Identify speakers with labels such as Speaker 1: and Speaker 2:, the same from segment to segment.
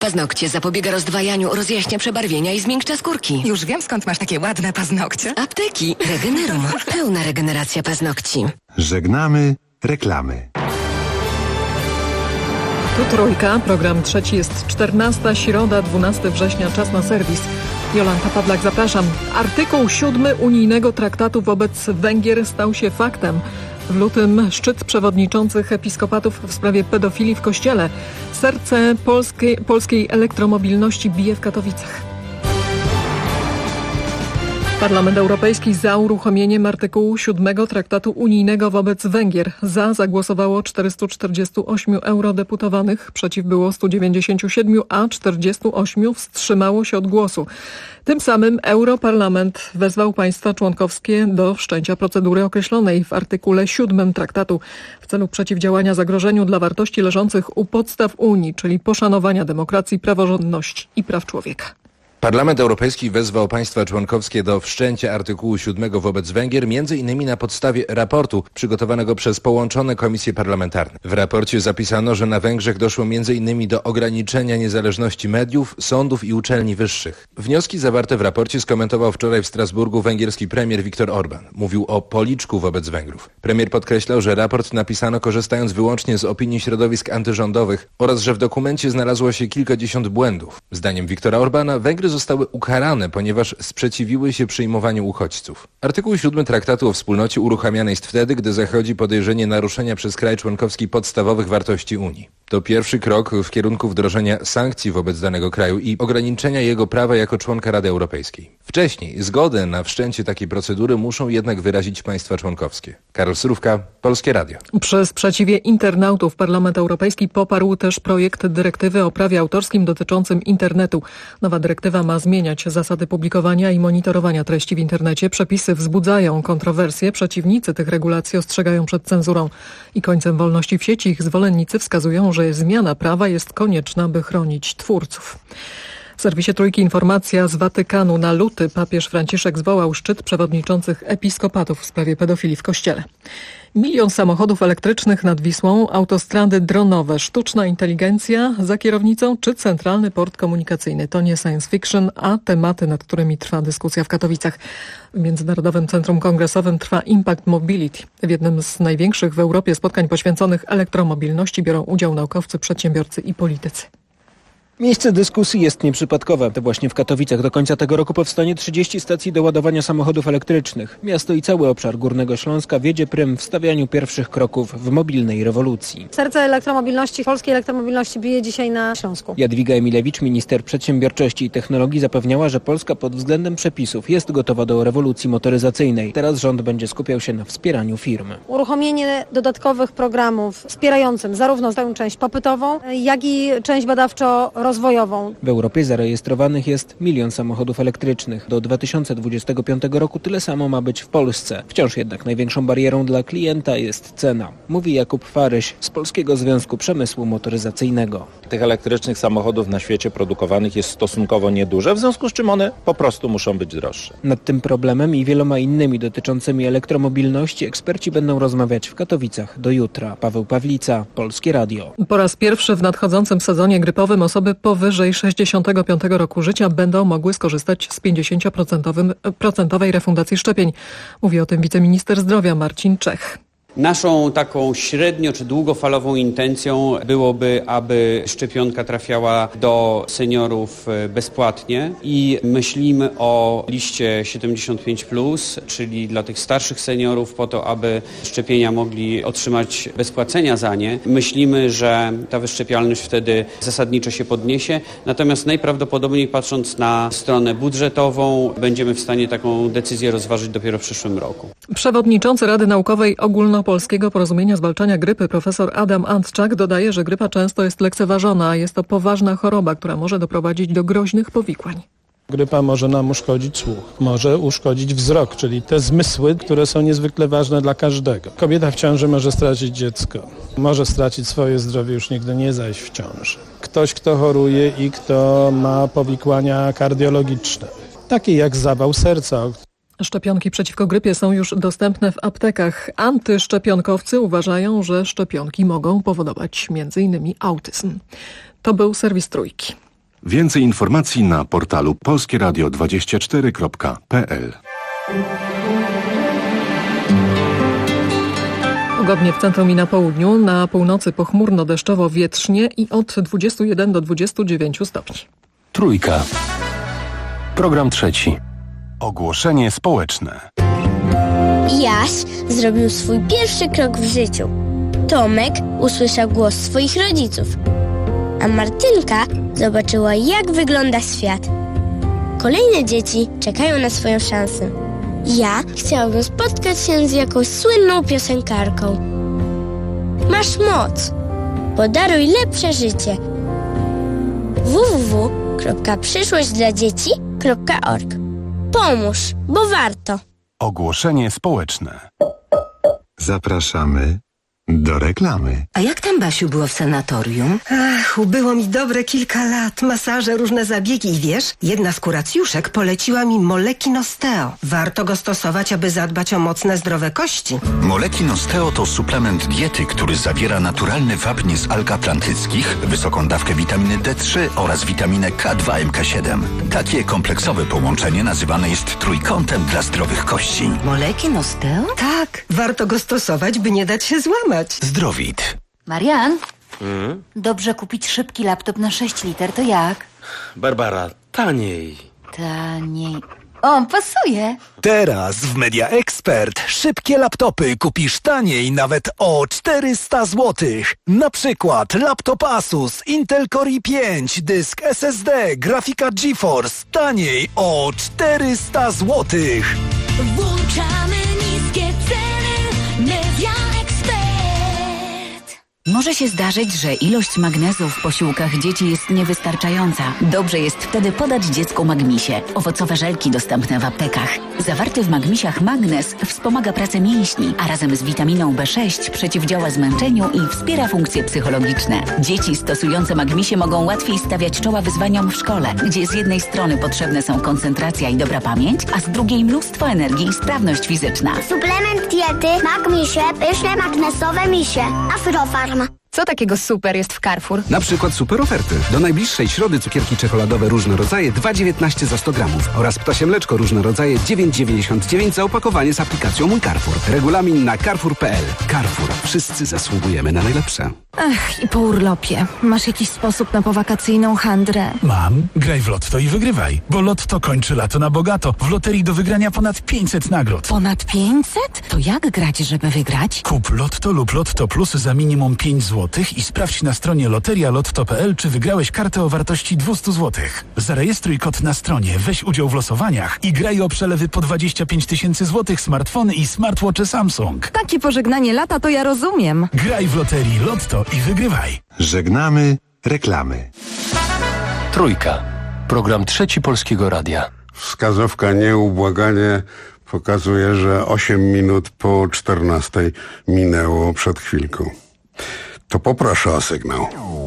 Speaker 1: Paznokcie zapobiega rozdwajaniu, rozjaśnia przebarwienia i zmiękcza skórki.
Speaker 2: Już wiem, skąd masz takie ładne paznokcie.
Speaker 1: Apteki Regenerum. Pełna regeneracja paznokci.
Speaker 3: Żegnamy reklamy.
Speaker 4: Tu Trójka, program trzeci, jest 14, środa, 12 września, czas na serwis. Jolanta Pawlak, zapraszam. Artykuł 7 unijnego traktatu wobec Węgier stał się faktem. W lutym szczyt przewodniczących episkopatów w sprawie pedofilii w Kościele. Serce polskiej elektromobilności bije w Katowicach. Parlament Europejski za uruchomieniem artykułu 7 traktatu unijnego wobec Węgier. Za zagłosowało 448 eurodeputowanych, przeciw było 197, a 48 wstrzymało się od głosu. Tym samym Europarlament wezwał państwa członkowskie do wszczęcia procedury określonej w artykule 7 traktatu w celu przeciwdziałania zagrożeniu dla wartości leżących u podstaw Unii, czyli poszanowania demokracji, praworządności i praw człowieka.
Speaker 5: Parlament Europejski wezwał państwa członkowskie do wszczęcia artykułu 7 wobec Węgier, m.in. na podstawie raportu przygotowanego przez połączone komisje parlamentarne. W raporcie zapisano, że na Węgrzech doszło m.in. do ograniczenia niezależności mediów, sądów i uczelni wyższych. Wnioski zawarte w raporcie skomentował wczoraj w Strasburgu węgierski premier Viktor Orbán. Mówił o policzku wobec Węgrów. Premier podkreślał, że raport napisano korzystając wyłącznie z opinii środowisk antyrządowych oraz że w dokumencie znalazło się kilkadziesiąt błędów. Zdaniem Viktora Orbána Węgry zostały ukarane, ponieważ sprzeciwiły się przyjmowaniu uchodźców. Artykuł 7 traktatu o wspólnocie uruchamiany jest wtedy, gdy zachodzi podejrzenie naruszenia przez kraj członkowski podstawowych wartości Unii. To pierwszy krok w kierunku wdrożenia sankcji wobec danego kraju i ograniczenia jego prawa jako członka Rady Europejskiej. Wcześniej zgodę na wszczęcie takiej procedury muszą jednak wyrazić państwa członkowskie. Karol Surówka, Polskie Radio.
Speaker 4: Przy sprzeciwie internautów Parlament Europejski poparł też projekt dyrektywy o prawie autorskim dotyczącym internetu. Nowa dyrektywa ma zmieniać zasady publikowania i monitorowania treści w internecie. Przepisy wzbudzają kontrowersje. Przeciwnicy tych regulacji ostrzegają przed cenzurą i końcem wolności w sieci. Ich zwolennicy wskazują, że zmiana prawa jest konieczna, by chronić twórców. W serwisie Trójki informacja z Watykanu. Na luty papież Franciszek zwołał szczyt przewodniczących episkopatów w sprawie pedofilii w Kościele. 1 milion samochodów elektrycznych nad Wisłą, autostrady dronowe, sztuczna inteligencja za kierownicą czy centralny port komunikacyjny. To nie science fiction, a tematy, nad którymi trwa dyskusja w Katowicach. W Międzynarodowym Centrum Kongresowym trwa Impact Mobility. W jednym z największych w Europie spotkań poświęconych elektromobilności biorą udział naukowcy, przedsiębiorcy i politycy.
Speaker 6: Miejsce dyskusji jest nieprzypadkowe. To właśnie w Katowicach do końca tego roku powstanie 30 stacji do ładowania samochodów elektrycznych. Miasto i cały obszar Górnego Śląska wiedzie prym w stawianiu pierwszych kroków w mobilnej rewolucji.
Speaker 7: Serce elektromobilności, polskiej elektromobilności bije dzisiaj na Śląsku.
Speaker 6: Jadwiga Emilewicz, minister przedsiębiorczości i technologii, zapewniała, że Polska pod względem przepisów jest gotowa do rewolucji motoryzacyjnej. Teraz rząd będzie skupiał się na wspieraniu firm.
Speaker 7: Uruchomienie dodatkowych programów wspierającym zarówno tę część popytową, jak i część badawczo-rozwojową.
Speaker 6: W Europie zarejestrowanych jest 1 milion samochodów elektrycznych. Do 2025 roku tyle samo ma być w Polsce. Wciąż jednak największą barierą dla klienta jest cena. Mówi Jakub Faryś z Polskiego Związku Przemysłu Motoryzacyjnego.
Speaker 8: Tych elektrycznych samochodów na świecie produkowanych jest stosunkowo nieduże, w związku z czym one po prostu muszą być droższe.
Speaker 6: Nad tym problemem i wieloma innymi dotyczącymi elektromobilności eksperci będą rozmawiać w Katowicach do jutra. Paweł Pawlica, Polskie Radio.
Speaker 4: Po raz pierwszy w nadchodzącym sezonie grypowym osoby powyżej 65 roku życia będą mogły skorzystać z 50% refundacji szczepień. Mówi o tym wiceminister zdrowia Marcin Czech.
Speaker 9: Naszą taką średnio czy długofalową intencją byłoby, aby szczepionka trafiała do seniorów bezpłatnie i myślimy o liście 75+, czyli dla tych starszych seniorów po to, aby szczepienia mogli otrzymać bez płacenia za nie. Myślimy, że ta wyszczepialność wtedy zasadniczo się podniesie, natomiast najprawdopodobniej patrząc na stronę budżetową będziemy w stanie taką decyzję rozważyć dopiero w przyszłym roku.
Speaker 4: Przewodniczący Rady Naukowej Ogólnopolskiego Porozumienia Zwalczania Grypy profesor Adam Antczak dodaje, że grypa często jest lekceważona, a jest to poważna choroba, która może doprowadzić do groźnych powikłań.
Speaker 10: Grypa może nam uszkodzić słuch, może uszkodzić wzrok, czyli te zmysły, które są niezwykle ważne dla każdego. Kobieta w ciąży może stracić dziecko, może stracić swoje zdrowie, już nigdy nie zajść w ciąży. Ktoś, kto choruje i kto ma powikłania kardiologiczne, takie jak zawał serca.
Speaker 4: Szczepionki przeciwko grypie są już dostępne w aptekach. Antyszczepionkowcy uważają, że szczepionki mogą powodować m.in. autyzm. To był serwis Trójki.
Speaker 3: Więcej informacji na portalu polskieradio24.pl.
Speaker 4: Pogodnie w centrum i na południu, na północy pochmurno, deszczowo, wietrznie i od 21 do 29 stopni.
Speaker 11: Trójka. Program trzeci.
Speaker 3: Ogłoszenie społeczne.
Speaker 12: Jaś zrobił swój pierwszy krok w życiu. Tomek usłyszał głos swoich rodziców, a Martynka zobaczyła, jak wygląda świat. Kolejne dzieci czekają na swoją szansę. Ja chciałabym spotkać się z jakąś słynną piosenkarką. Masz moc. Podaruj lepsze życie. www.przyszłośćdladzieci.org. Pomóż, bo warto.
Speaker 3: Ogłoszenie społeczne. Zapraszamy do reklamy.
Speaker 1: A jak tam, Basiu, było w sanatorium?
Speaker 13: Ach, ubyło mi dobre kilka lat. Masaże, różne zabiegi i wiesz, jedna z kuracjuszek poleciła mi Moleki Nosteo. Warto go stosować, aby zadbać o mocne, zdrowe kości.
Speaker 14: Moleki Nosteo to suplement diety, który zawiera naturalny wapń z alg atlantyckich, wysoką dawkę witaminy D3 oraz witaminę K2 MK7. Takie kompleksowe połączenie nazywane jest trójkątem dla zdrowych kości.
Speaker 1: Moleki Nosteo?
Speaker 13: Tak, warto go stosować, by nie dać się złamać.
Speaker 14: Zdrowit.
Speaker 15: Marian, dobrze kupić szybki laptop na 6 liter, to jak?
Speaker 11: Barbara, taniej.
Speaker 15: Taniej. O, pasuje.
Speaker 16: Teraz w Media Expert szybkie laptopy kupisz taniej nawet o 400 zł. Na przykład laptop Asus Intel Core i5, dysk SSD, grafika GeForce taniej o 400 zł.
Speaker 17: Włączamy niskie ceny. Media Expert.
Speaker 15: Może się zdarzyć, że ilość magnezu w posiłkach dzieci jest niewystarczająca. Dobrze jest wtedy podać dziecku Magmisie. Owocowe żelki dostępne w aptekach. Zawarty w Magmisiach magnez wspomaga pracę mięśni, a razem z witaminą B6 przeciwdziała zmęczeniu i wspiera funkcje psychologiczne. Dzieci stosujące Magmisie mogą łatwiej stawiać czoła wyzwaniom w szkole, gdzie z jednej strony potrzebne są koncentracja i dobra pamięć, a z drugiej mnóstwo energii i sprawność fizyczna.
Speaker 12: Suplement diety Magmisie, pyszne magnesowe misie. Afrofarm.
Speaker 2: Co takiego super jest w Carrefour?
Speaker 18: Na przykład super oferty. Do najbliższej środy cukierki czekoladowe różne rodzaje 2,19 za 100 gramów oraz ptasie mleczko różne rodzaje 9,99 za opakowanie z aplikacją Mój Carrefour. Regulamin na carrefour.pl. Carrefour. Wszyscy zasługujemy na najlepsze.
Speaker 19: Ach, i po urlopie. Masz jakiś sposób na powakacyjną handrę?
Speaker 20: Mam. Graj w Lotto i wygrywaj. Bo Lotto kończy lato na bogato. W loterii do wygrania ponad 500 nagród.
Speaker 19: Ponad 500? To jak grać, żeby wygrać?
Speaker 20: Kup Lotto lub Lotto Plus za minimum 5 zł i sprawdź na stronie loterialotto.pl, czy wygrałeś kartę o wartości 200 zł. Zarejestruj kod na stronie, weź udział w losowaniach i graj o przelewy po 25 000 złotych, smartfony i smartwatche Samsung.
Speaker 19: Takie pożegnanie lata to ja rozumiem.
Speaker 20: Graj w loterii Lotto i wygrywaj.
Speaker 3: Żegnamy reklamy.
Speaker 11: Trójka. Program trzeci Polskiego Radia.
Speaker 21: Wskazówka nieubłaganie pokazuje, że 8 minut po 14 minęło przed chwilką. To poproszę o sygnał.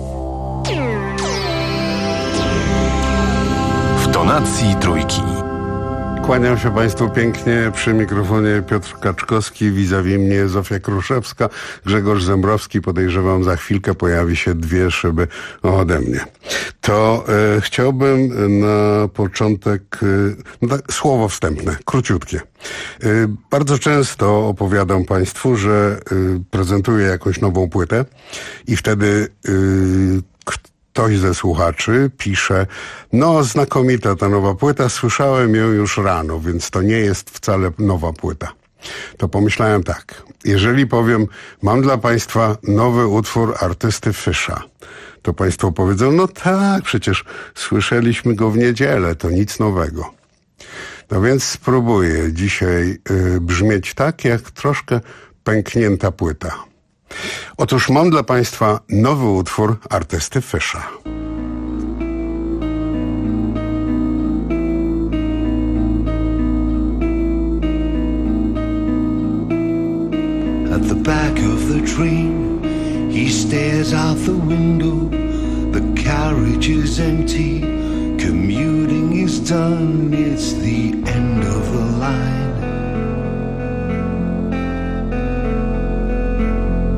Speaker 3: W tonacji trójki.
Speaker 21: Kłaniam się Państwu pięknie, przy mikrofonie Piotr Kaczkowski, vis-a-vis mnie Zofia Kruszewska, Grzegorz Zembrowski, podejrzewam za chwilkę pojawi się 2 szyby ode mnie. To chciałbym na początek, słowo wstępne, króciutkie. Bardzo często opowiadam Państwu, że prezentuję jakąś nową płytę i wtedy ktoś ze słuchaczy pisze, no znakomita ta nowa płyta, słyszałem ją już rano, więc to nie jest wcale nowa płyta. To pomyślałem tak, jeżeli powiem, mam dla Państwa nowy utwór artysty Fisza, to Państwo powiedzą, no tak, przecież słyszeliśmy go w niedzielę, to nic nowego. No więc spróbuję dzisiaj brzmieć tak, jak troszkę pęknięta płyta. Otóż mam dla Państwa nowy utwór artysty Fisza.
Speaker 22: At the back of the train, he stares out the window. The carriage is empty, commuting is done, it's the end of the line.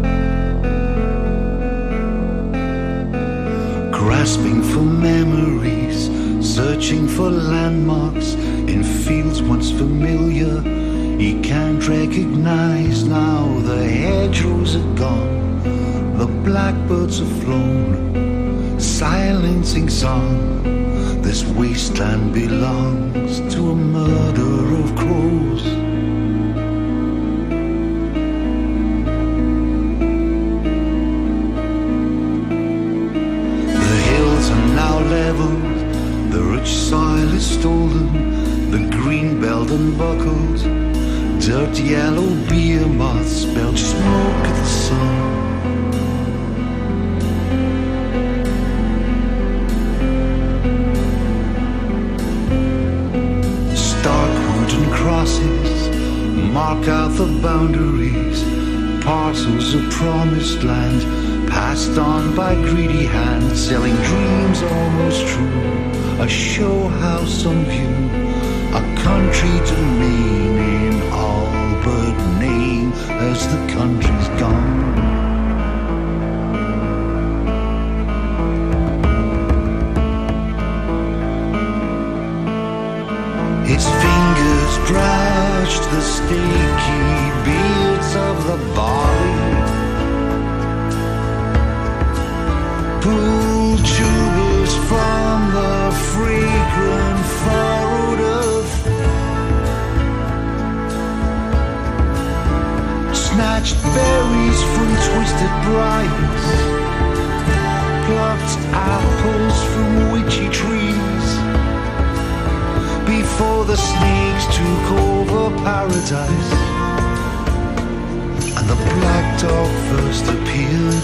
Speaker 22: Grasping for memory, searching for landmarks in fields once familiar. He can't recognize now. The hedgerows are gone, the blackbirds have flown, silencing song. This wasteland belongs to a murder of crows. The hills are now leveled, the rich soil is stolen, the green belt unbuckled, dirt yellow beer moths belch smoke at the sun. Mark out the boundaries, parcels of promised land, passed on by greedy hands, selling dreams almost true. A show house on view, a country to mean in all but name as the country's gone. Its fingers brushed the sticky beards of the barley, pulled tubers from the fragrant furrowed earth, snatched berries from twisted briars, plucked apples from witchy trees, before the snakes took over paradise and the black dog first appeared.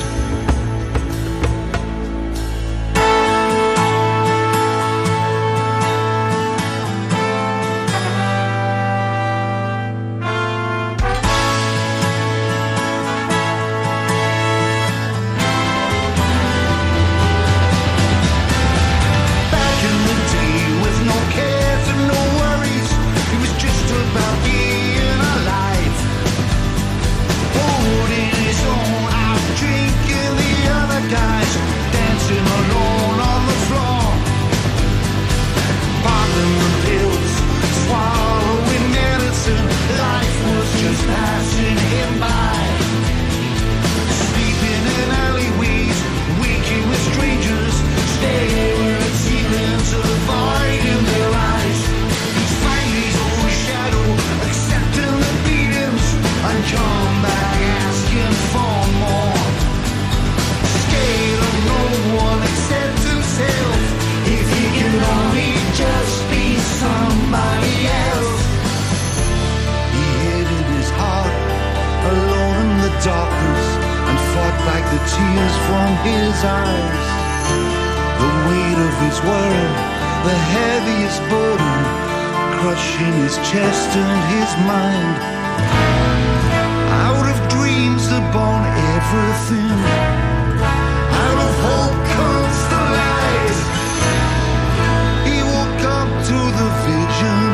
Speaker 22: Tears from his eyes, the weight of his world, the heaviest burden, crushing his chest and his mind. Out of dreams are born everything, out of hope comes the light. He woke up to the vision,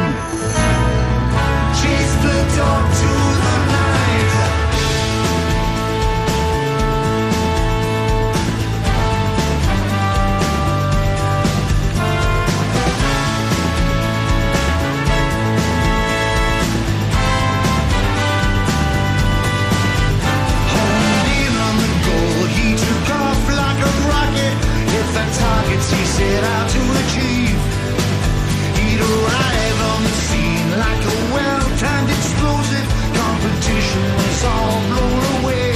Speaker 22: chased the dog to the night. Targets he set out to achieve. He'd arrive on the scene like a well-timed explosive. Competition was all blown away.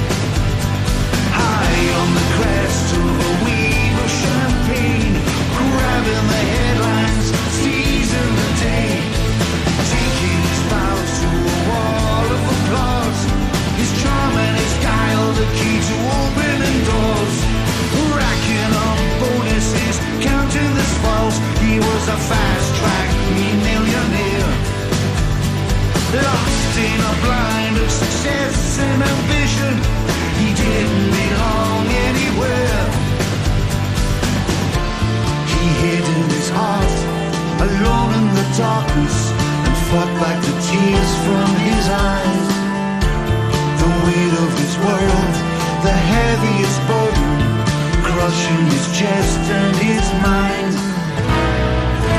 Speaker 22: High on the crest of a wave of champagne, grabbing the headlines, seizing the day, taking his bows to a wall of applause. His charm and his guile, the key to opening doors. Racking up bonuses, counting the spoils. He was a fast-track millionaire, lost in a blind of success and ambition. He didn't belong anywhere. He hid in his heart, alone in the darkness, and fought back the tears from his eyes. The weight of his world, the heaviest burden, crushing his chest and his mind.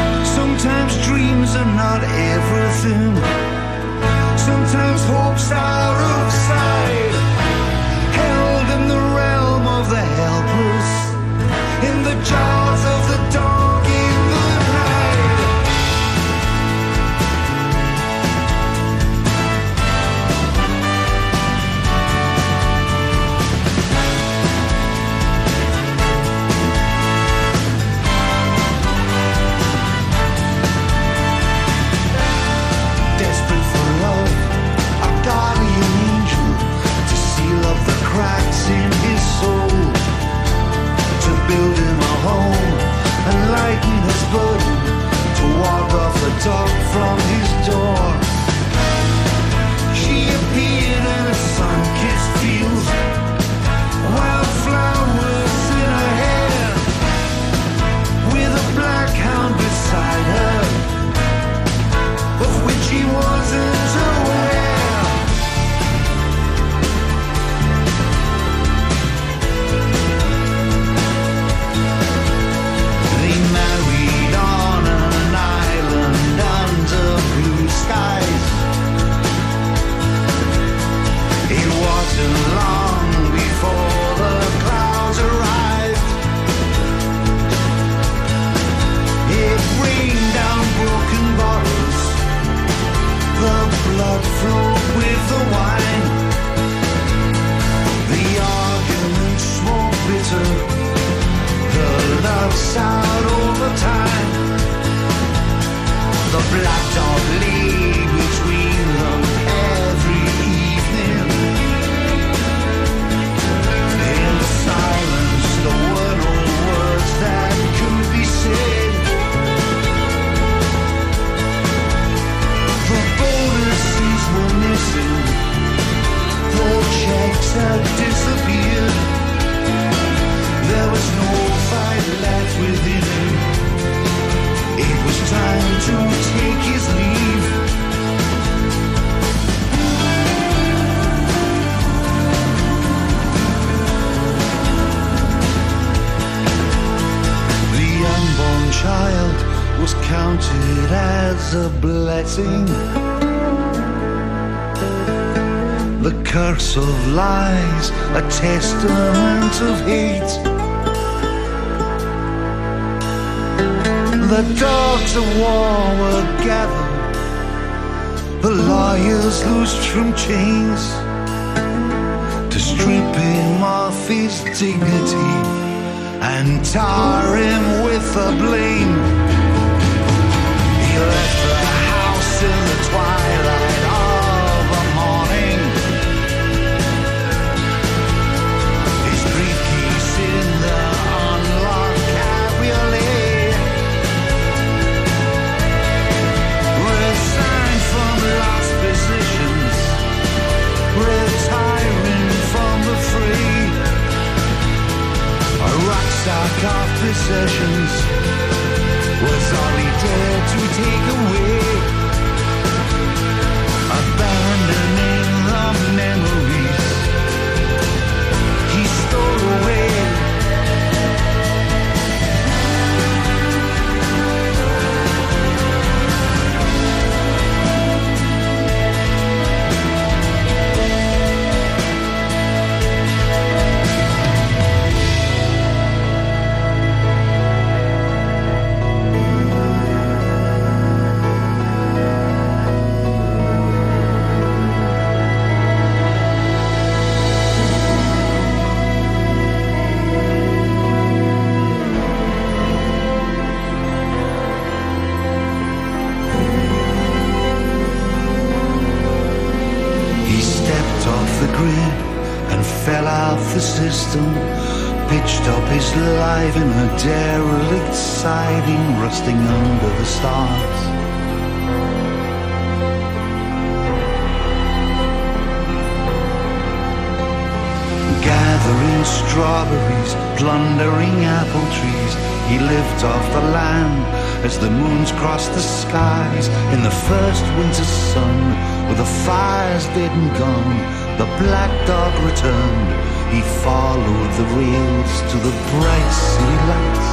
Speaker 22: dog lay between them every evening. In the silence, there were no words that could be said. The bonuses were missing, the checks had disappeared. There was no fight left within him. It was time to take his leave. The unborn child was counted as a blessing. The curse of lies, a testament of hate. The dogs of war were gathered, the lawyers loosed from chains, to strip him of his dignity and tar him with the blame. He left the house in the twilight of the morning, his briefcase in the unlocked cabriolet. Resigned from lost positions, retiring from the fray. A rucksack of possessions was all he dared to take away. Abandoning the memories he stole away. Fell out the system, pitched up his life in a derelict siding, rusting under the stars. Gathering strawberries, plundering apple trees, he lived off the land as the moons crossed the skies. In the first winter sun, with the fires dead and gone, the black dog returned. He followed the rails to the bright city lights.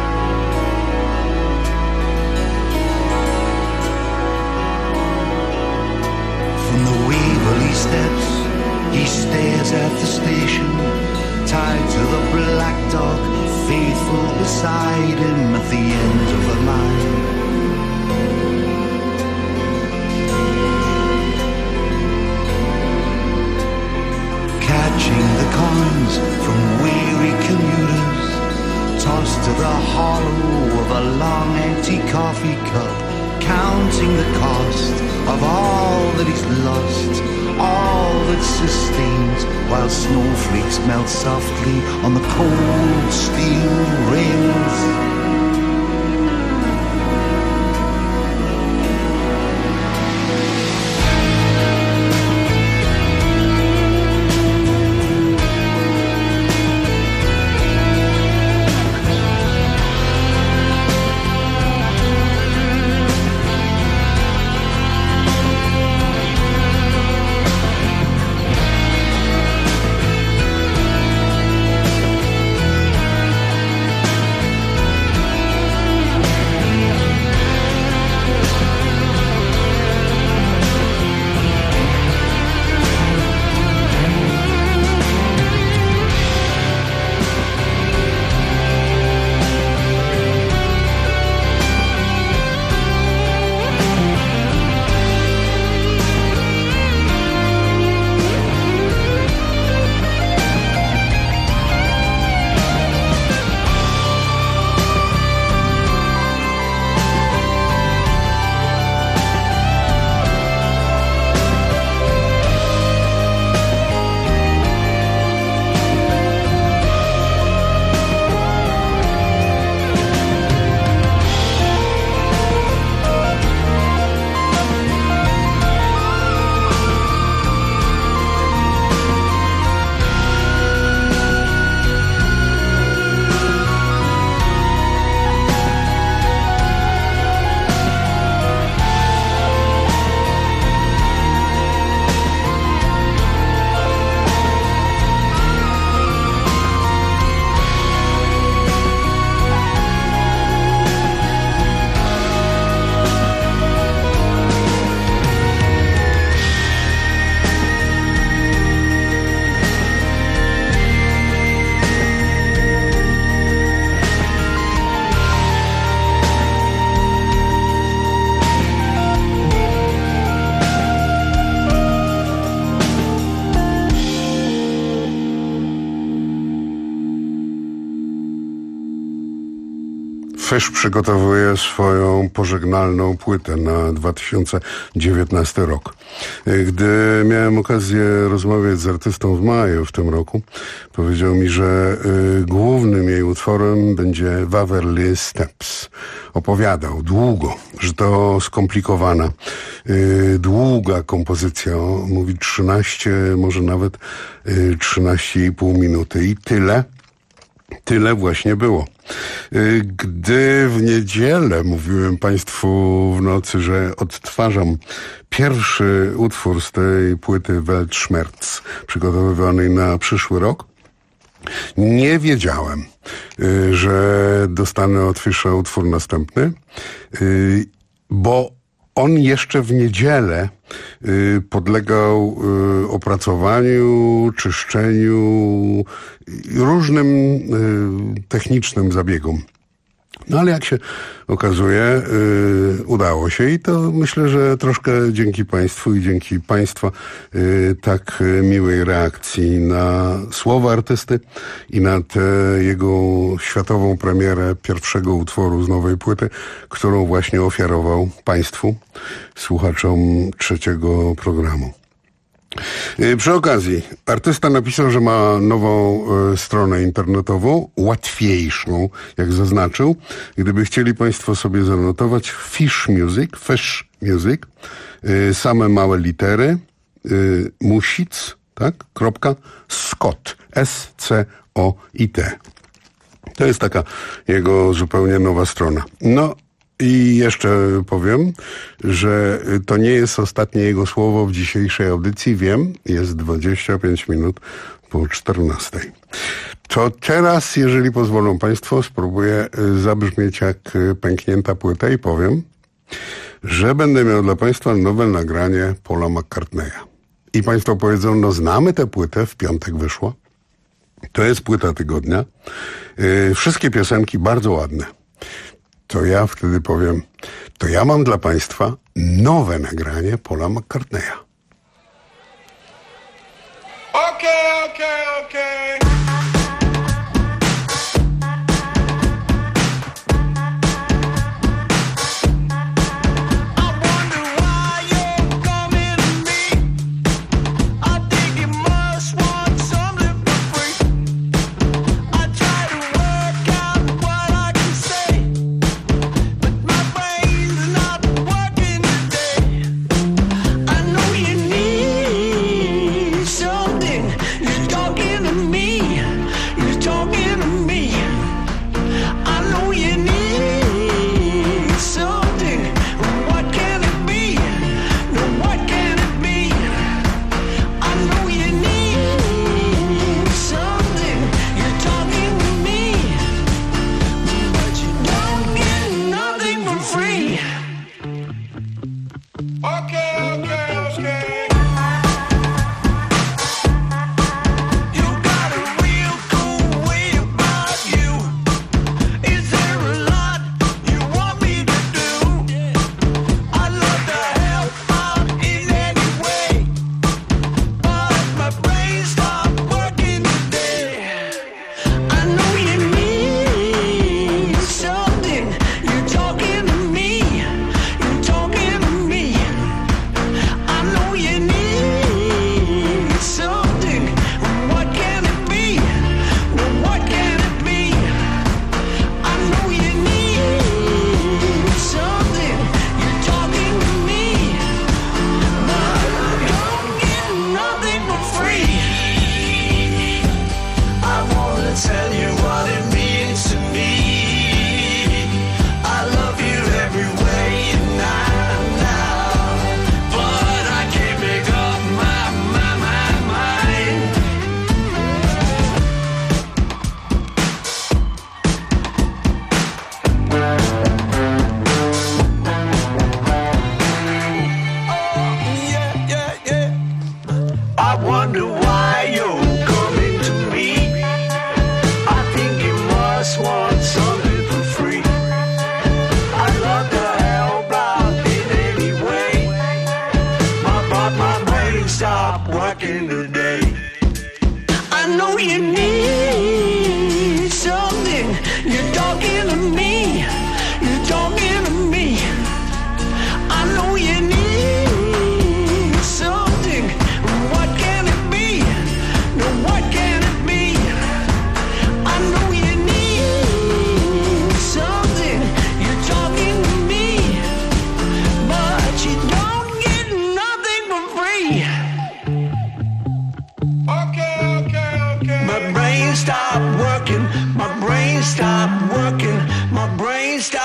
Speaker 22: From the Waverly Steps, he stares at the station, tied to the black dog, faithful beside him at the end of the line. Catching the coins from weary commuters, tossed to the hollow of a long empty coffee cup, counting the cost of all that he's lost, all that sustains, while snowflakes melt softly on the cold steel rails.
Speaker 21: Fish przygotowuje swoją pożegnalną płytę na 2019 rok. Gdy miałem okazję rozmawiać z artystą w maju w tym roku, powiedział mi, że głównym jej utworem będzie Waverly Steps. Opowiadał długo, że to skomplikowana, długa kompozycja, mówi 13, może nawet 13,5 minuty i tyle właśnie było. Gdy w niedzielę mówiłem Państwu w nocy, że odtwarzam pierwszy utwór z tej płyty Weltschmerz, przygotowywanej na przyszły rok, nie wiedziałem, że dostanę od Fisza utwór następny, bo on jeszcze w niedzielę podlegał opracowaniu, czyszczeniu, różnym technicznym zabiegom. No ale jak się okazuje, udało się i to myślę, że troszkę dzięki Państwu i dzięki Państwa tak miłej reakcji na słowa artysty i na tę jego światową premierę pierwszego utworu z nowej płyty, którą właśnie ofiarował Państwu, słuchaczom trzeciego programu. Przy okazji, artysta napisał, że ma nową stronę internetową, łatwiejszą, jak zaznaczył. Gdyby chcieli Państwo sobie zanotować, Fish Music, same małe litery, Music, tak, Scott, S-C-O-I-T. To jest taka jego zupełnie nowa strona. No i jeszcze powiem, że to nie jest ostatnie jego słowo w dzisiejszej audycji. Wiem, jest 25 minut po 14. To teraz, jeżeli pozwolą Państwo, spróbuję zabrzmieć jak pęknięta płyta i powiem, że będę miał dla Państwa nowe nagranie Paula McCartneya. I Państwo powiedzą, no znamy tę płytę, w piątek wyszła. To jest płyta tygodnia. Wszystkie piosenki bardzo ładne. To ja wtedy powiem, to ja mam dla Państwa nowe nagranie Paula McCartneya.
Speaker 5: Okay.
Speaker 17: Me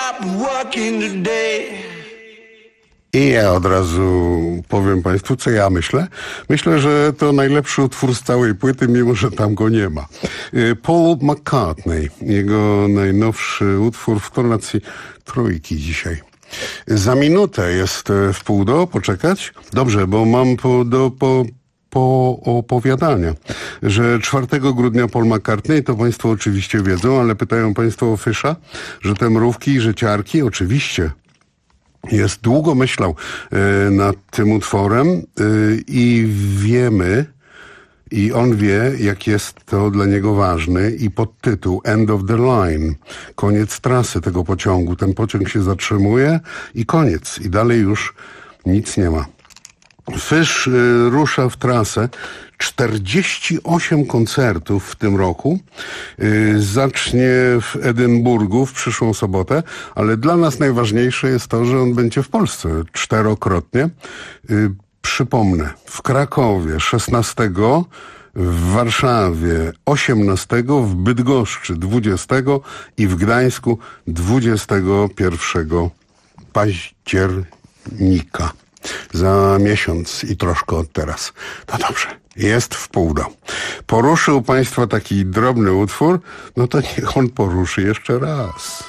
Speaker 22: stop working today.
Speaker 21: I ja od razu powiem Państwu, co ja myślę. Myślę, że to najlepszy utwór z całej płyty, mimo że tam go nie ma. Paul McCartney, jego najnowszy utwór w koronacji trójki dzisiaj. Za minutę jest w pół do, poczekać? Dobrze, bo mam po opowiadania, że 4 grudnia Paul McCartney, to Państwo oczywiście wiedzą, ale pytają Państwo o Fisza, że te mrówki i życiarki, oczywiście. Jest długo myślał nad tym utworem i wiemy, i on wie, jak jest to dla niego ważne i podtytuł End of the Line, koniec trasy tego pociągu. Ten pociąg się zatrzymuje i koniec. I dalej już nic nie ma. Fish rusza w trasę. 48 koncertów w tym roku. Zacznie w Edynburgu w przyszłą sobotę, ale dla nas najważniejsze jest to, że on będzie w Polsce 4-krotnie. Przypomnę, w Krakowie 16, w Warszawie 18, w Bydgoszczy 20 i w Gdańsku 21 października. Za miesiąc i troszkę od teraz. To dobrze. Jest w pół do. Poruszył Państwa taki drobny utwór, no to niech on poruszy jeszcze raz.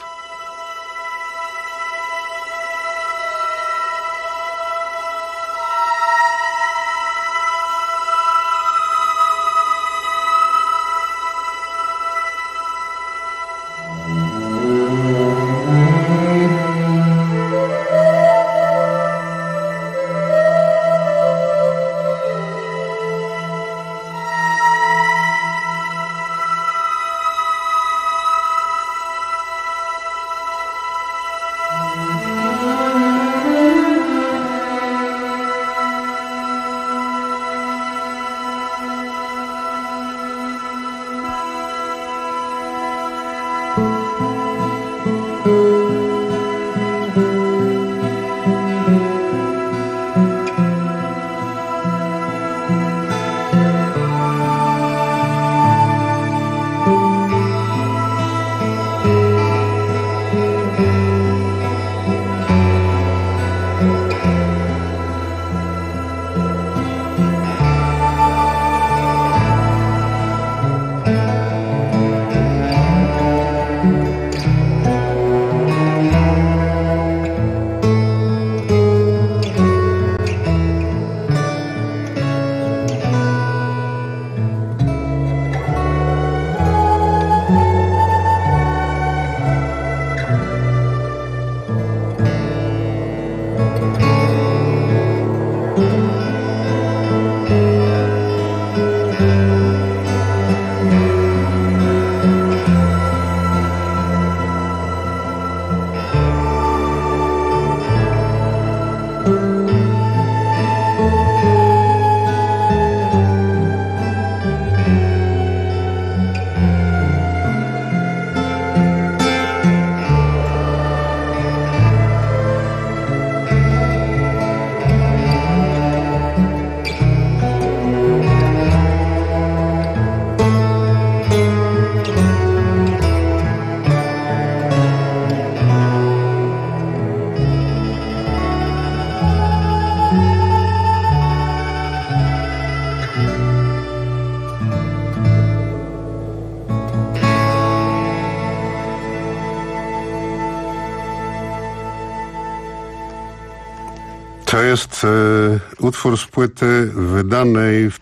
Speaker 21: To jest utwór z płyty wydanej w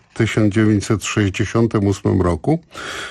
Speaker 21: 1968 roku.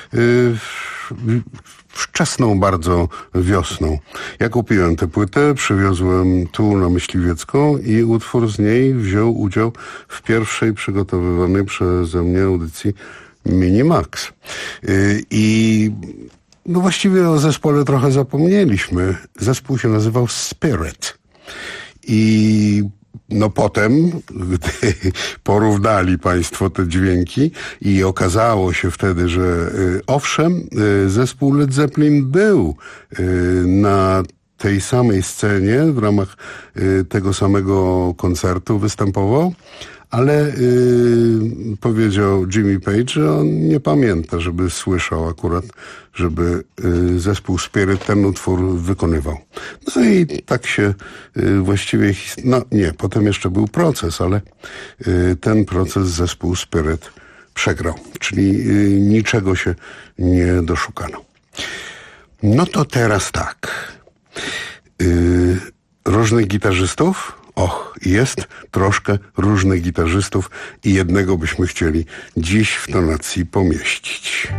Speaker 21: Wczesną bardzo wiosną. Ja kupiłem tę płytę, przywiozłem tu na Myśliwiecką i utwór z niej wziął udział w pierwszej przygotowywanej przeze mnie audycji Minimax. I no właściwie o zespole trochę zapomnieliśmy. Zespół się nazywał Spirit. I no potem, gdy porównali Państwo te dźwięki i okazało się wtedy, że owszem, zespół Led Zeppelin był na tej samej scenie w ramach tego samego koncertu występował, Ale powiedział Jimmy Page, że on nie pamięta, żeby słyszał akurat, żeby zespół Spirit ten utwór wykonywał. No i tak się właściwie... No nie, potem jeszcze był proces, ale ten proces zespół Spirit przegrał. Czyli niczego się nie doszukano. No to teraz tak. Różnych gitarzystów? Jest troszkę różnych gitarzystów i jednego byśmy chcieli dziś w tonacji pomieścić.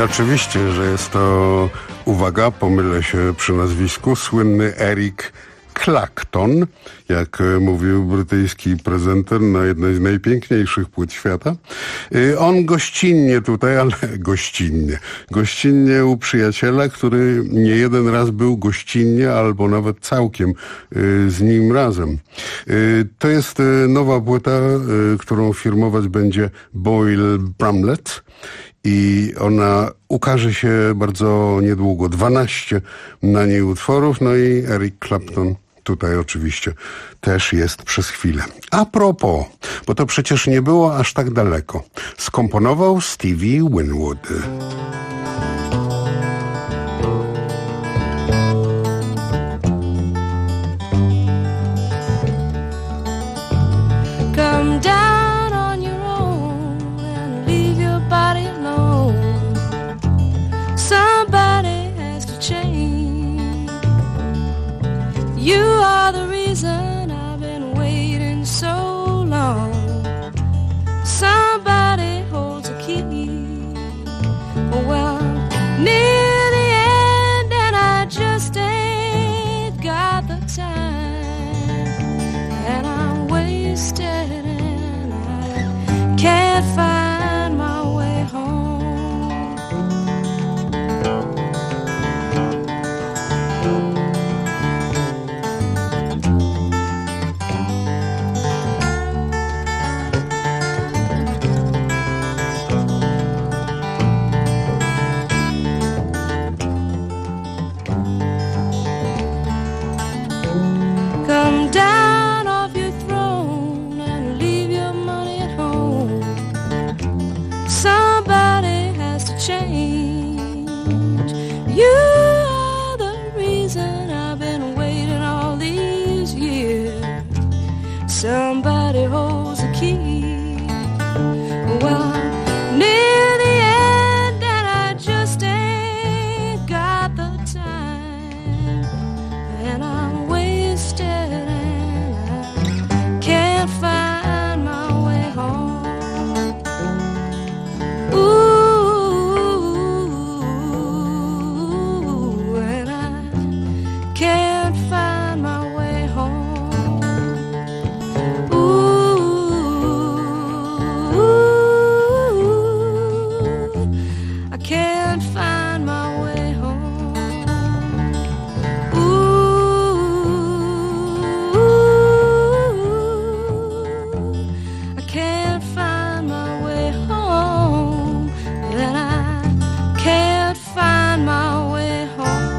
Speaker 21: i oczywiście, że jest to, uwaga, pomylę się przy nazwisku, słynny Eric Clapton, jak mówił brytyjski prezenter na jednej z najpiękniejszych płyt świata. On gościnnie tutaj, ale gościnnie u przyjaciela, który nie jeden raz był gościnnie albo nawet całkiem z nim razem. To jest nowa płyta, którą firmować będzie Boyle Bramlett. I ona ukaże się bardzo niedługo. 12 na niej utworów, no i Eric Clapton tutaj oczywiście też jest przez chwilę. A propos, bo to przecież nie było aż tak daleko. Skomponował Stevie Winwood.
Speaker 17: Come down on your own and leave your body alone. Somebody has to change. You are the reason I've been waiting so long. Somebody holds a key. Well, near the end and I just ain't got the time. And I'm wasted and I can't find my way home. Come down off your throne and leave your money at home. Somebody has to change. You are the reason I've been waiting all these years. Somebody holds the key. Well, I'm near the end and I just ain't got the time. And I'm wasted and I can't find my way home. Ooh, and I can't find my way home. Ooh, I can't find my way home. I can't find my way home. Then I can't find my way home.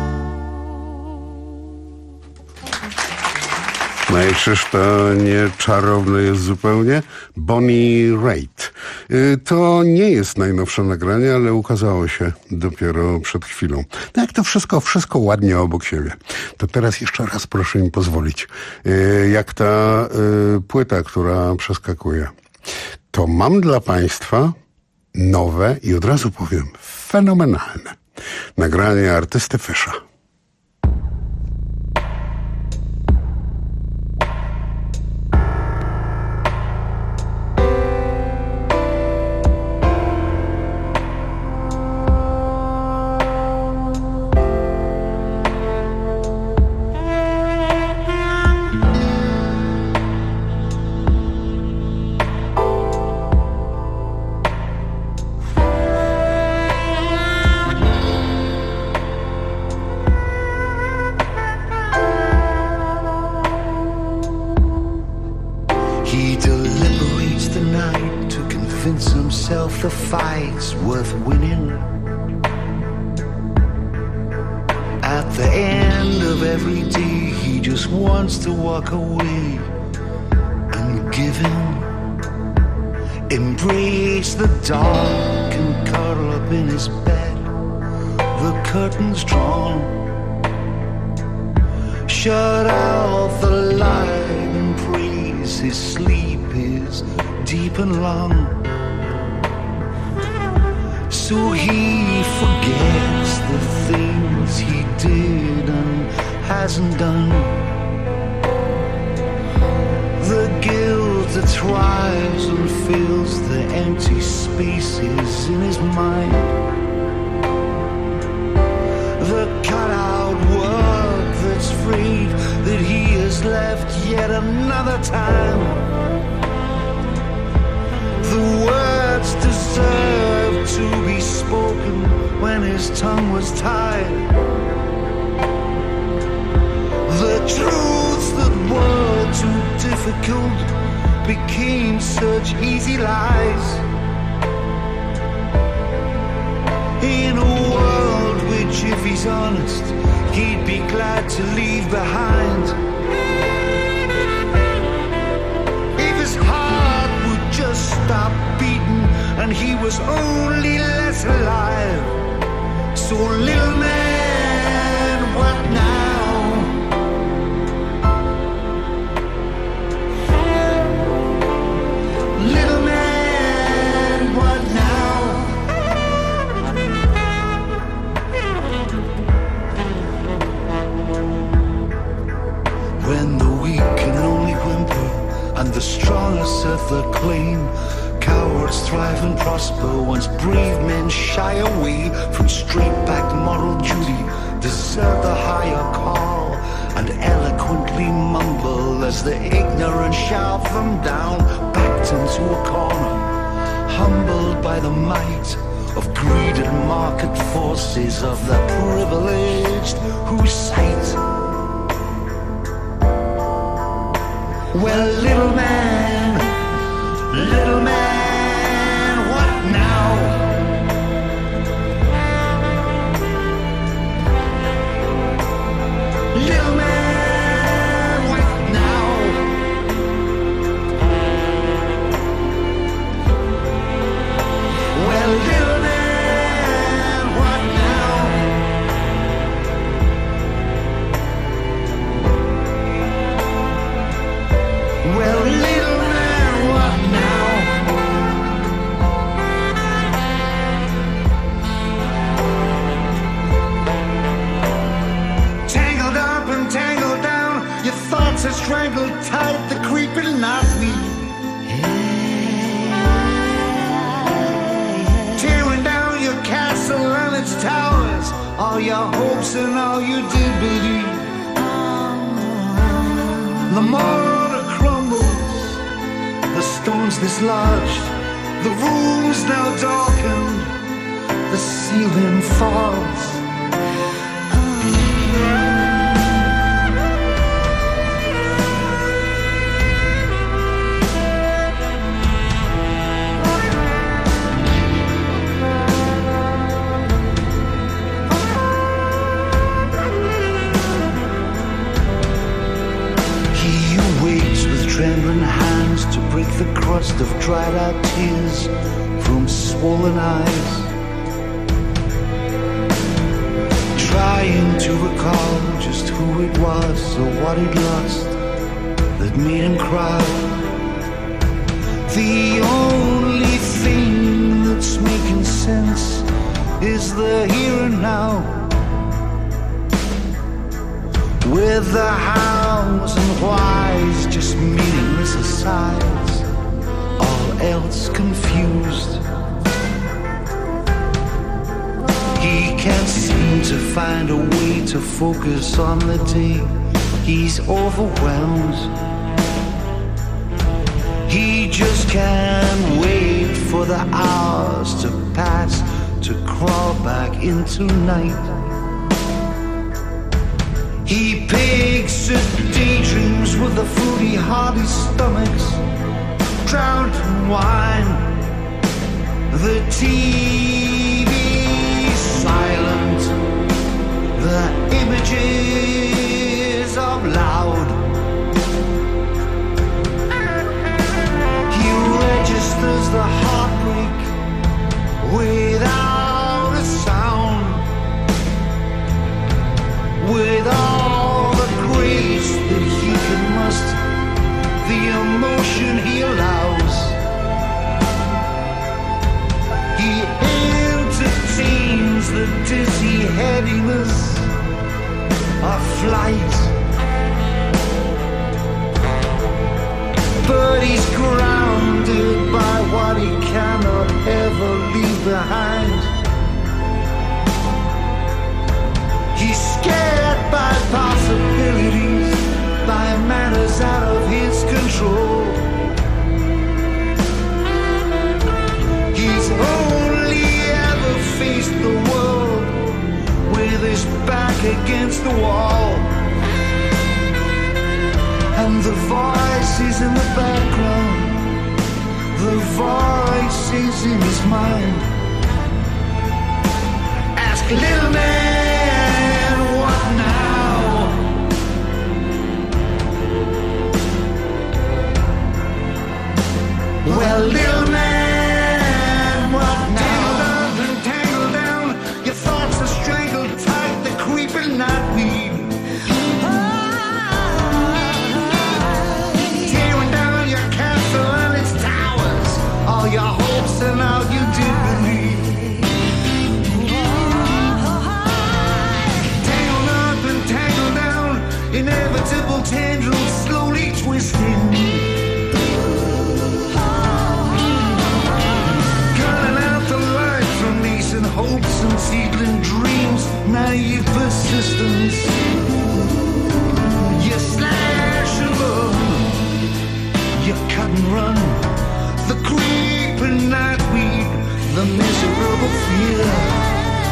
Speaker 21: No i czyż to nie czarowne jest zupełnie? Bonnie Raitt. To nie jest najnowsze nagranie, ale ukazało się dopiero przed chwilą. No jak to wszystko ładnie obok siebie. To teraz jeszcze raz proszę mi pozwolić. Jak ta płyta, która przeskakuje. To mam dla Państwa nowe i od razu powiem fenomenalne nagranie artysty Fisza.
Speaker 22: He deliberates the night to convince himself the fight's worth winning. At the end of every day, he just wants to walk away and give in. Embrace the dark and curl up in his bed, the curtains drawn. Shut out the light and praise his sleep is deep and long. So he forgets the things he did and hasn't done. The guilt that thrives and fills the empty spaces in his mind. another time. The words deserve to be spoken when his tongue was tied. The truths that were too difficult became such easy lies. In a world which, if he's honest, he'd be glad to leave behind. If his heart would just stop beating and he was only less alive. So little man, what now? Little man, what now? When the weak can only whimper and the strong assert their claim, cowards thrive and prosper once brave men shy away from straight-backed moral duty, desert the higher call, and eloquently mumble as the ignorant shout them down, backed into a corner, humbled by the might of greed and market forces of the privileged who sight. Well, little man, what now? Little man, what now? Well, little man, what now? Well, little man, what now? Tangled up and tangled down, your thoughts are strangled tight, the creeping nightweed. Tearing down your castle and its towers, all your hopes and all you did believe. The mortar crumbles, the stones dislodged, the rooms now darkened, the ceiling falls. Trembling hands to break the crust of dried out tears from swollen eyes, trying to recall just who it was or what he'd lost that made him cry. The only thing that's making sense is the here and now, with the hows and whys just meaningless asides, all else confused. He can't seem to find a way to focus on the day. He's overwhelmed. He just can't wait for the hours to pass, to crawl back into night. He picks at daydreams with the fruity, hearty stomachs, drowned in wine. The TV's silent, the images are loud. He registers the heartbreak without a sound, with all the grace that he can muster, the emotion he allows. He entertains the dizzy headiness of flight, but he's grounded by what he cannot ever leave behind. He's scared by possibilities, by matters out of his against the wall. And the voices in the background, the voices in his mind, ask little man, what now? Well, little man, what now? Tangled down, your thoughts are strangled tight, the creeping nightweed. Tearing down your castle and its towers, all your hopes and all you did believe. Tangled up and tangled down, inevitable tendrils slowly twisting. Hopes and seedling dreams, naive persistence. You slash and burn, you cut and run. The creeping nightweed, the miserable fear.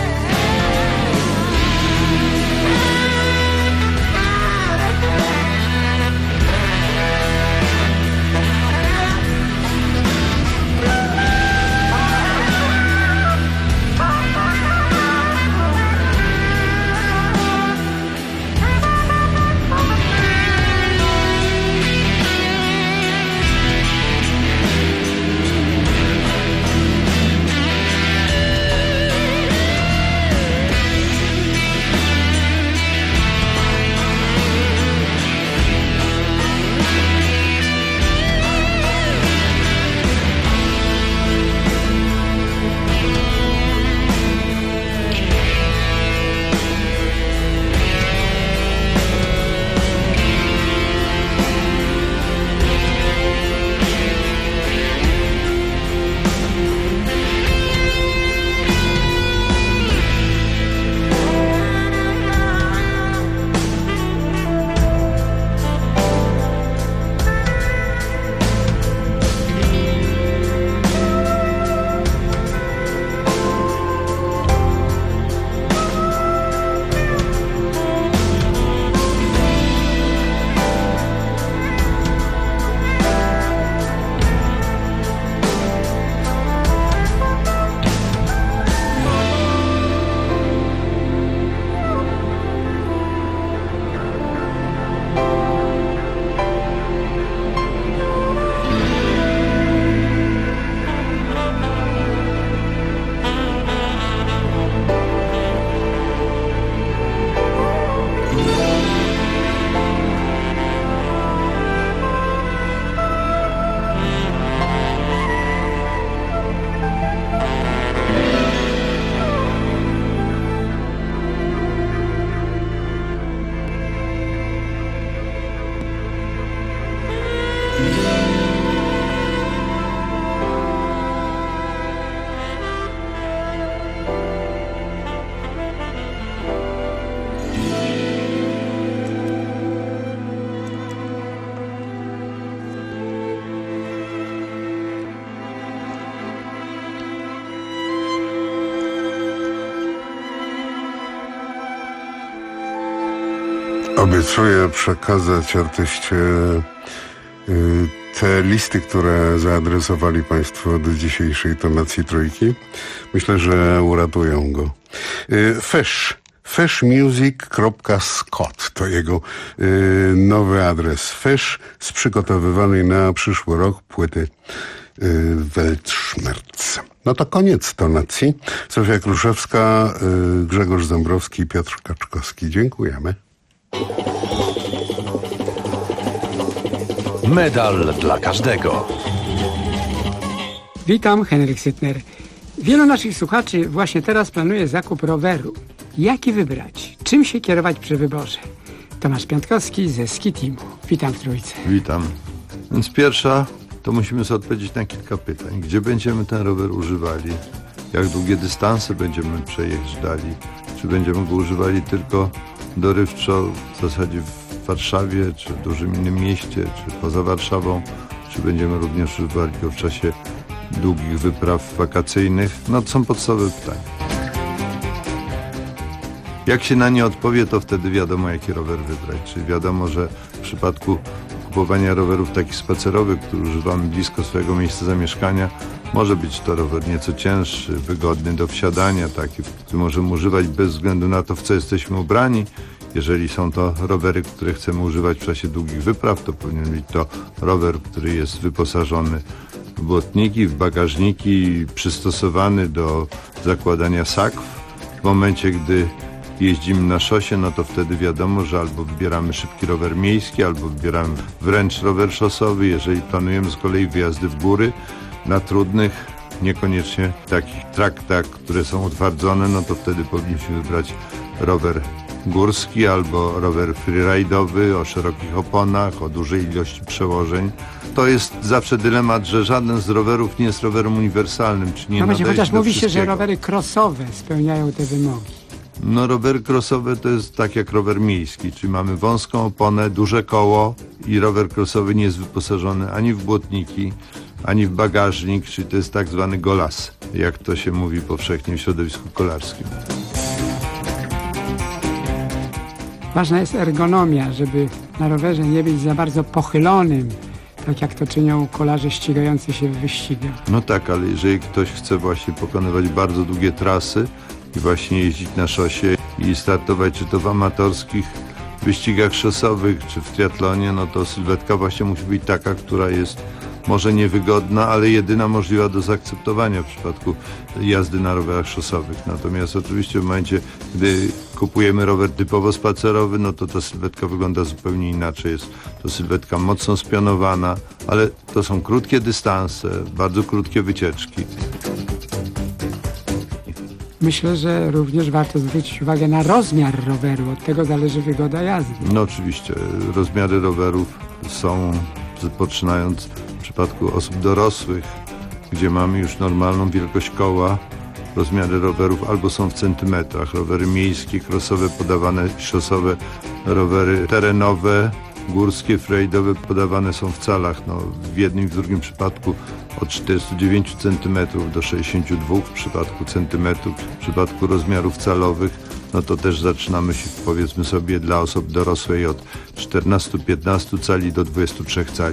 Speaker 21: Obiecuję przekazać artyście te listy, które zaadresowali Państwo do dzisiejszej tonacji trójki. Myślę, że uratują go. feshmusic.scott to jego nowy adres. Fesh z przygotowywanej na przyszły rok płyty Weltschmerz. No to koniec tonacji. Zofia Kruszewska, Grzegorz Zembrowski i Piotr Kaczkowski. Dziękujemy.
Speaker 11: Medal dla każdego.
Speaker 5: Witam, Henryk Sytner. Wielu naszych słuchaczy właśnie teraz planuje zakup roweru. Jaki wybrać? Czym się kierować przy wyborze? Tomasz Piątkowski ze Ski Teamu. Witam w Trójce.
Speaker 7: Witam. Więc pierwsza, to musimy sobie odpowiedzieć na kilka pytań. Gdzie będziemy ten rower używali? Jak długie dystanse będziemy przejeżdżali? Czy będziemy go używali tylko dorywczo, w zasadzie w Warszawie, czy w dużym innym mieście, czy poza Warszawą? Czy będziemy również używali go w czasie długich wypraw wakacyjnych? No to są podstawowe pytania. Jak się na nie odpowie, to wtedy wiadomo, jaki rower wybrać. Czyli wiadomo, że w przypadku kupowania rowerów takich spacerowych, które używamy blisko swojego miejsca zamieszkania, może być to rower nieco cięższy, wygodny do wsiadania, taki, który możemy używać bez względu na to, w co jesteśmy ubrani. Jeżeli są to rowery, które chcemy używać w czasie długich wypraw, to powinien być to rower, który jest wyposażony w błotniki, w bagażniki, przystosowany do zakładania sakw. W momencie, gdy jeździmy na szosie, no to wtedy wiadomo, że albo wybieramy szybki rower miejski, albo wybieramy wręcz rower szosowy. Jeżeli planujemy z kolei wyjazdy w góry na trudnych, niekoniecznie takich traktach, które są utwardzone, no to wtedy powinniśmy wybrać rower górski albo rower freeride'owy o szerokich oponach, o dużej ilości przełożeń. To jest zawsze dylemat, że żaden z rowerów nie jest rowerem uniwersalnym, czy nie nadaje się
Speaker 5: chociaż
Speaker 7: do
Speaker 5: mówi się,
Speaker 7: wszystkiego.
Speaker 5: że rowery crossowe spełniają te wymogi.
Speaker 7: No rowery crossowe to jest tak jak rower miejski, czyli mamy wąską oponę, duże koło i rower crossowy nie jest wyposażony ani w błotniki, ani w bagażnik, czyli to jest tak zwany golas, jak to się mówi powszechnie w środowisku kolarskim.
Speaker 5: Ważna jest ergonomia, żeby na rowerze nie być za bardzo pochylonym, tak jak to czynią kolarze ścigający się w wyścigach.
Speaker 7: No tak, ale jeżeli ktoś chce właśnie pokonywać bardzo długie trasy i właśnie jeździć na szosie i startować czy to w amatorskich wyścigach szosowych, czy w triatlonie, no to sylwetka właśnie musi być taka, która jest może niewygodna, ale jedyna możliwa do zaakceptowania w przypadku jazdy na rowerach szosowych. Natomiast oczywiście w momencie, gdy kupujemy rower typowo spacerowy, no to ta sylwetka wygląda zupełnie inaczej. Jest to sylwetka mocno spionowana, ale to są krótkie dystanse, bardzo krótkie wycieczki.
Speaker 5: Myślę, że również warto zwrócić uwagę na rozmiar roweru. Od tego zależy wygoda jazdy.
Speaker 7: No oczywiście, rozmiary rowerów są, poczynając w przypadku osób dorosłych, gdzie mamy już normalną wielkość koła, rozmiary rowerów albo są w centymetrach. Rowery miejskie, crossowe podawane, szosowe, rowery terenowe, górskie, freeride'owe podawane są w calach. No, w jednym i w drugim przypadku od 49 cm do 62 w przypadku centymetrów. W przypadku rozmiarów calowych, no to też zaczynamy się, powiedzmy sobie, dla osób dorosłej od 14-15 cali do 23 cali.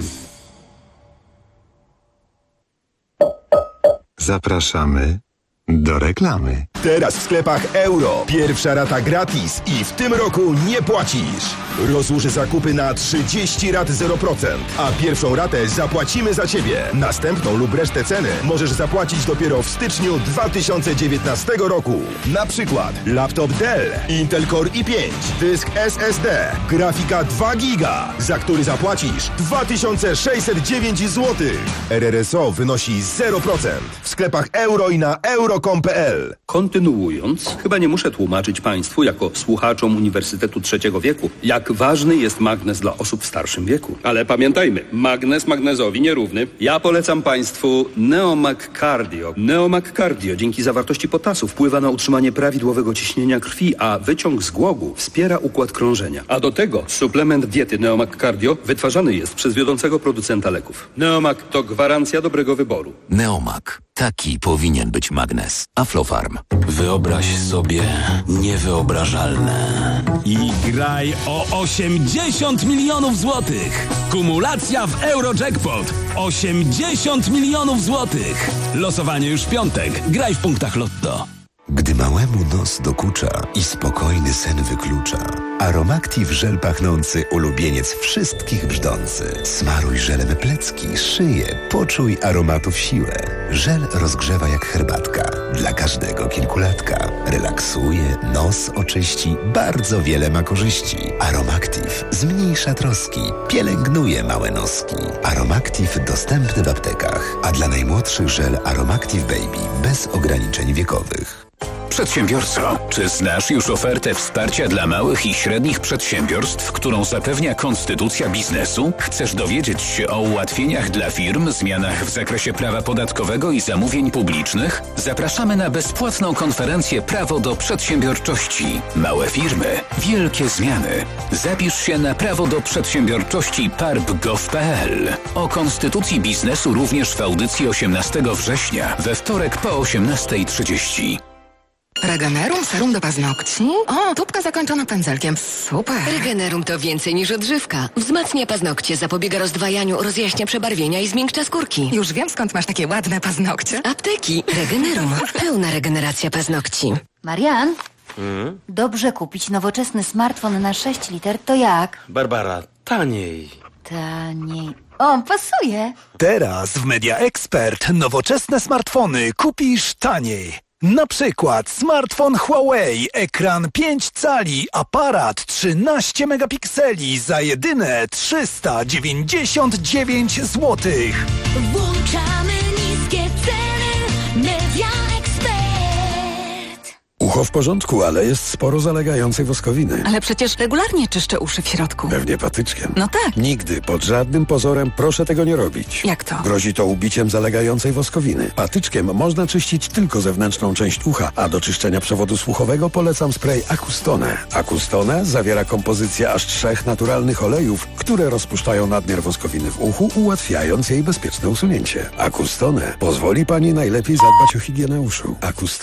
Speaker 3: Zapraszamy do reklamy.
Speaker 6: Teraz w sklepach Euro. Pierwsza rata gratis i w tym roku nie płacisz. Rozłóż zakupy na 30 rat 0%, a pierwszą ratę zapłacimy za Ciebie. Następną lub resztę ceny możesz zapłacić dopiero w styczniu 2019 roku. Na przykład laptop Dell, Intel Core i5, dysk SSD, grafika 2 giga, za który zapłacisz 2609 zł. RRSO wynosi 0%. W sklepach Euro i na euro.com.pl.
Speaker 8: Kontynuując, chyba nie muszę tłumaczyć Państwu, jako słuchaczom Uniwersytetu Trzeciego Wieku, jak ważny jest magnez dla osób w starszym wieku. Ale pamiętajmy, magnez magnezowi nierówny. Ja polecam Państwu Neomag Cardio. Neomag Cardio dzięki zawartości potasu wpływa na utrzymanie prawidłowego ciśnienia krwi, a wyciąg z głogu wspiera układ krążenia. A do tego suplement diety Neomag Cardio wytwarzany jest przez wiodącego producenta leków. Neomag to gwarancja dobrego wyboru.
Speaker 14: Neomag. Taki powinien być magnes. Aflofarm.
Speaker 11: Wyobraź sobie niewyobrażalne.
Speaker 20: I graj o 80 milionów złotych. Kumulacja w Eurojackpot. 80 milionów złotych. Losowanie już w piątek. Graj w punktach Lotto.
Speaker 23: Gdy małemu nos dokucza i spokojny sen wyklucza, Aromactive żel pachnący, ulubieniec wszystkich brzdący. Smaruj żelem plecki, szyję, poczuj aromatów siłę. Żel rozgrzewa jak herbatka, dla każdego kilkulatka. Relaksuje, nos oczyści, bardzo wiele ma korzyści. Aromactive zmniejsza troski, pielęgnuje małe noski. Aromactive dostępny w aptekach, a dla najmłodszych żel Aromactive Baby bez ograniczeń wiekowych.
Speaker 11: Przedsiębiorco, czy znasz już ofertę wsparcia dla małych i średnich przedsiębiorstw, którą zapewnia Konstytucja Biznesu? Chcesz dowiedzieć się o ułatwieniach dla firm, zmianach w zakresie prawa podatkowego i zamówień publicznych? Zapraszamy na bezpłatną konferencję Prawo do Przedsiębiorczości. Małe firmy, wielkie zmiany. Zapisz się na Prawo do Przedsiębiorczości parb.gov.pl. O Konstytucji Biznesu również w audycji 18 września, we wtorek po 18:30.
Speaker 4: Regenerum, serum do paznokci? O, tubka zakończona pędzelkiem. Super.
Speaker 1: Regenerum to więcej niż odżywka. Wzmacnia paznokcie, zapobiega rozdwajaniu, rozjaśnia przebarwienia i zmiękcza skórki.
Speaker 4: Już wiem, skąd masz takie ładne paznokcie.
Speaker 1: Apteki. Regenerum. Pełna regeneracja paznokci.
Speaker 9: Marian, dobrze kupić nowoczesny smartfon na 6 liter, to jak?
Speaker 10: Barbara, taniej.
Speaker 9: Taniej. O, pasuje.
Speaker 16: Teraz w Media Expert nowoczesne smartfony kupisz taniej. Na przykład smartfon Huawei, ekran 5 cali, aparat 13 megapikseli za jedyne 399 zł.
Speaker 17: Włączamy niskie ceny. Media Expert.
Speaker 24: Ucho w porządku, ale jest sporo zalegającej woskowiny.
Speaker 4: Ale przecież regularnie czyszczę uszy w środku.
Speaker 24: Pewnie patyczkiem.
Speaker 4: No tak.
Speaker 24: Nigdy, pod żadnym pozorem proszę tego nie robić.
Speaker 4: Jak to?
Speaker 24: Grozi to ubiciem zalegającej woskowiny. Patyczkiem można czyścić tylko zewnętrzną część ucha, a do czyszczenia przewodu słuchowego polecam spray Acustone. Acustone zawiera kompozycję aż 3 naturalnych olejów, które rozpuszczają nadmiar woskowiny w uchu, ułatwiając jej bezpieczne usunięcie. Acustone pozwoli Pani najlepiej zadbać o higienę uszu. Acustone.